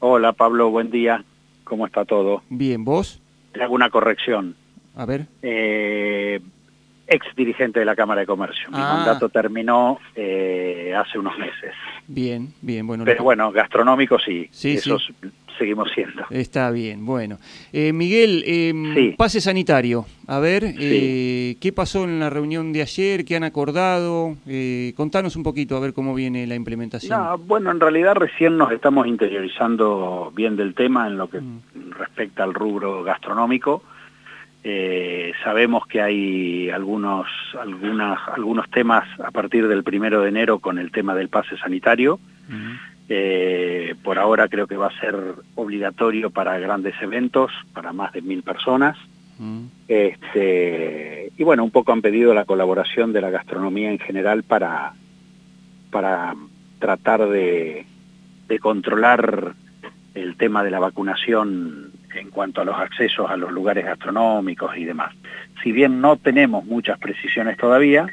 Hola Pablo, buen día. ¿Cómo está todo? Bien, ¿vos? Te hago una corrección. A ver. Ex dirigente de la Cámara de Comercio. Mi mandato terminó hace unos meses. Bien, bien. Bueno, pero bueno, gastronómico sí, sí, eso sí. Seguimos siendo. Está bien, bueno. Miguel, Sí. pase sanitario. A ver, Sí. ¿qué pasó en la reunión de ayer? ¿Qué han acordado? Contanos un poquito, a ver cómo viene la implementación. No, bueno, en realidad recién nos estamos interiorizando bien del tema en lo que respecta al rubro gastronómico. Sabemos que hay algunos temas a partir del 1 de enero con el tema del pase sanitario. Por ahora creo que va a ser obligatorio para grandes eventos, para más de 1000 personas. Y bueno, un poco han pedido la colaboración de la gastronomía en general para tratar de controlar el tema de la vacunación en cuanto a los accesos a los lugares gastronómicos y demás. Si bien no tenemos muchas precisiones todavía,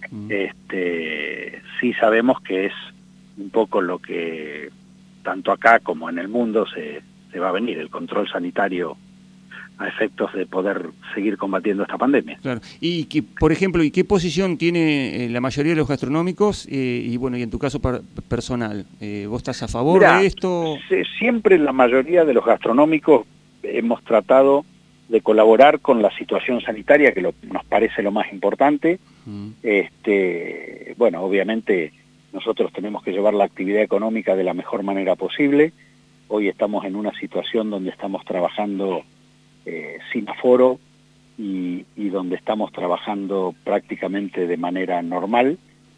sí sabemos que es un poco lo que tanto acá como en el mundo se va a venir, el control sanitario a efectos de poder seguir combatiendo esta pandemia. Claro. Y que, por ejemplo, ¿y qué posición tiene la mayoría de los gastronómicos y bueno, y en tu caso personal? ¿Vos estás a favor de esto? Siempre la mayoría de los gastronómicos hemos tratado de colaborar con la situación sanitaria, que nos parece lo más importante. Bueno, obviamente nosotros tenemos que llevar la actividad económica de la mejor manera posible. Hoy estamos en una situación donde estamos trabajando sin aforo y donde estamos trabajando prácticamente de manera normal.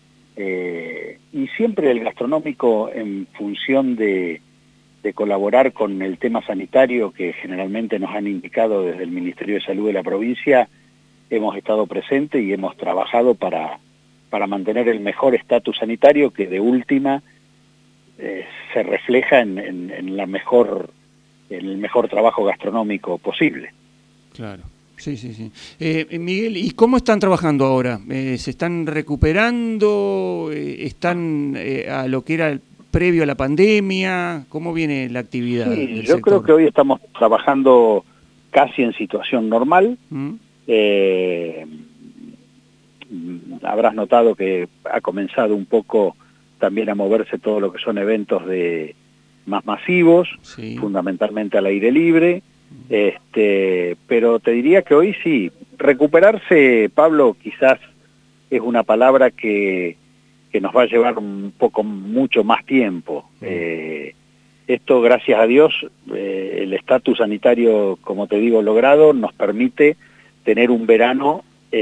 Y siempre el gastronómico, en función de colaborar con el tema sanitario que generalmente nos han indicado desde el Ministerio de Salud de la provincia, hemos estado presentes y hemos trabajado para mantener el mejor estatus sanitario que de última se refleja en el mejor trabajo gastronómico posible. Claro. Sí, sí, sí. Miguel, ¿y cómo están trabajando ahora? ¿Se están recuperando? ¿Están a lo que era previo a la pandemia? ¿Cómo viene la actividad del yo sector? creo que hoy estamos trabajando casi en situación normal. Habrás notado que ha comenzado un poco también a moverse todo lo que son eventos más masivos, fundamentalmente al aire libre. Pero te diría que hoy sí, recuperarse, Pablo, quizás es una palabra que nos va a llevar mucho más tiempo. Esto, gracias a Dios, el estatus sanitario, como te digo, logrado, nos permite tener un verano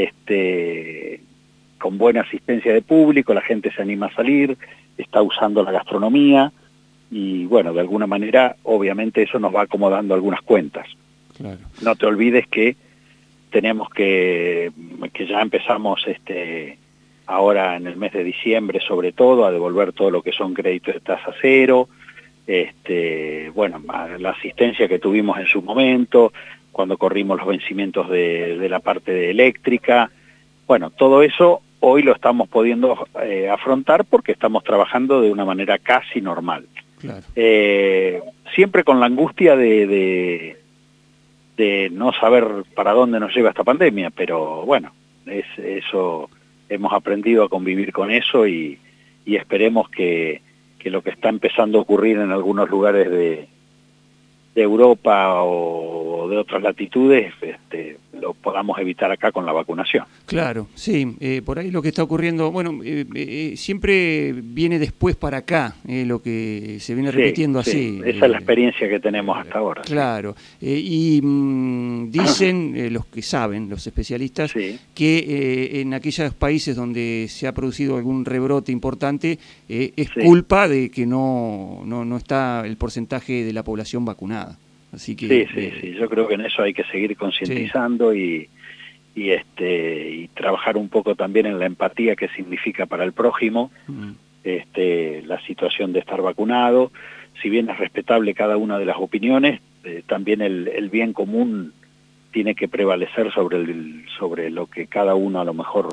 con buena asistencia de público, la gente se anima a salir, está usando la gastronomía, y bueno, de alguna manera, obviamente eso nos va acomodando algunas cuentas. Claro. No te olvides que tenemos que ya empezamos ahora en el mes de diciembre, sobre todo, a devolver todo lo que son créditos de tasa cero, bueno, la asistencia que tuvimos en su momento, cuando corrimos los vencimientos de la parte eléctrica. Bueno, todo eso hoy lo estamos pudiendo afrontar porque estamos trabajando de una manera casi normal. Claro. Siempre con la angustia de no saber para dónde nos lleva esta pandemia, pero bueno, eso hemos aprendido a convivir con eso y esperemos que lo que está empezando a ocurrir en algunos lugares de Europa o de otras latitudes lo podamos evitar acá con la vacunación. Claro, sí, por ahí lo que está ocurriendo, bueno, siempre viene después para acá, lo que se viene repitiendo así. Esa es la experiencia que tenemos hasta ahora. Claro, y dicen los que saben, los especialistas, que en aquellos países donde se ha producido algún rebrote importante, es culpa de que no está el porcentaje de la población vacunada. Así que, sí, yo creo que en eso hay que seguir concientizando y trabajar un poco también en la empatía que significa para el prójimo la situación de estar vacunado. Si bien es respetable cada una de las opiniones, también el bien común tiene que prevalecer sobre lo que cada uno a lo mejor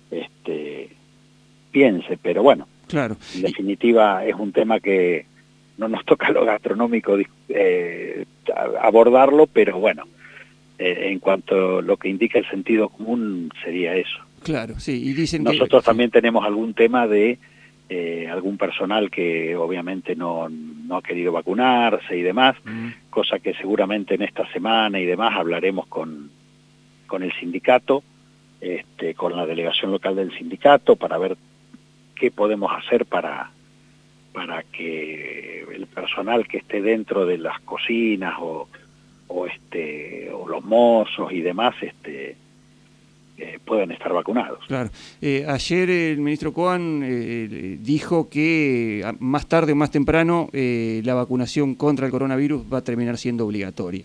piense, pero bueno, claro. En definitiva es un tema que no nos toca lo gastronómico abordarlo, pero bueno, en cuanto a lo que indica el sentido común sería eso. Claro, sí, y dicen nosotros que, también tenemos algún tema de algún personal que obviamente no ha querido vacunarse y demás, cosa que seguramente en esta semana y demás hablaremos con el sindicato, con la delegación local del sindicato, para ver qué podemos hacer para que el personal que esté dentro de las cocinas o los mozos y demás puedan estar vacunados. Claro. Ayer el ministro Coan dijo que más tarde o más temprano la vacunación contra el coronavirus va a terminar siendo obligatoria.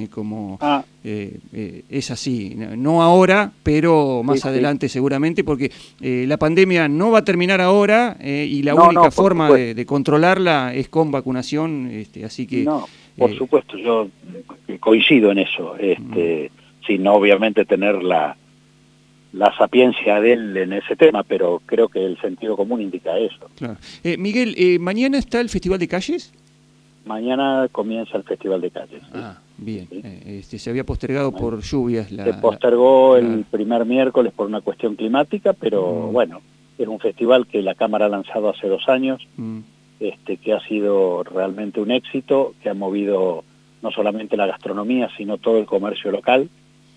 Es así, no ahora, pero más adelante seguramente, porque la pandemia no va a terminar ahora y la única forma de controlarla es con vacunación, así que... No, por supuesto, yo coincido en eso, sin obviamente tener la sapiencia de él en ese tema, pero creo que el sentido común indica eso. Claro. Miguel, ¿mañana está el Festival de Calles? Mañana comienza el Festival de Calles. ¿Sí? Bien. ¿Sí? Se había postergado por lluvias. Se postergó el primer miércoles por una cuestión climática, pero bueno, es un festival que la Cámara ha lanzado hace 2 años, que ha sido realmente un éxito, que ha movido no solamente la gastronomía, sino todo el comercio local.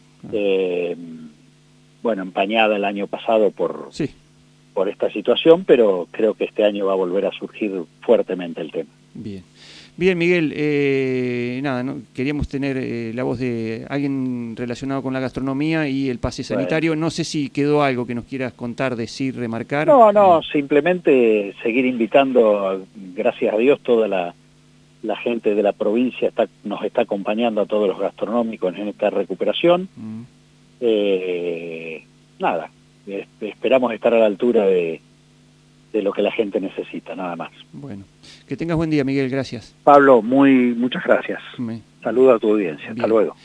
Bueno, empañada el año pasado por esta situación, pero creo que este año va a volver a surgir fuertemente el tema. Bien, Miguel, queríamos tener la voz de alguien relacionado con la gastronomía y el pase sanitario. No sé si quedó algo que nos quieras contar, decir, remarcar. No, simplemente seguir invitando, gracias a Dios, toda la gente de la provincia nos está acompañando a todos los gastronómicos en esta recuperación. Esperamos estar a la altura de lo que la gente necesita, nada más. Bueno, que tengas buen día, Miguel, gracias. Pablo, muchas gracias. Saludo a tu audiencia. Hasta luego.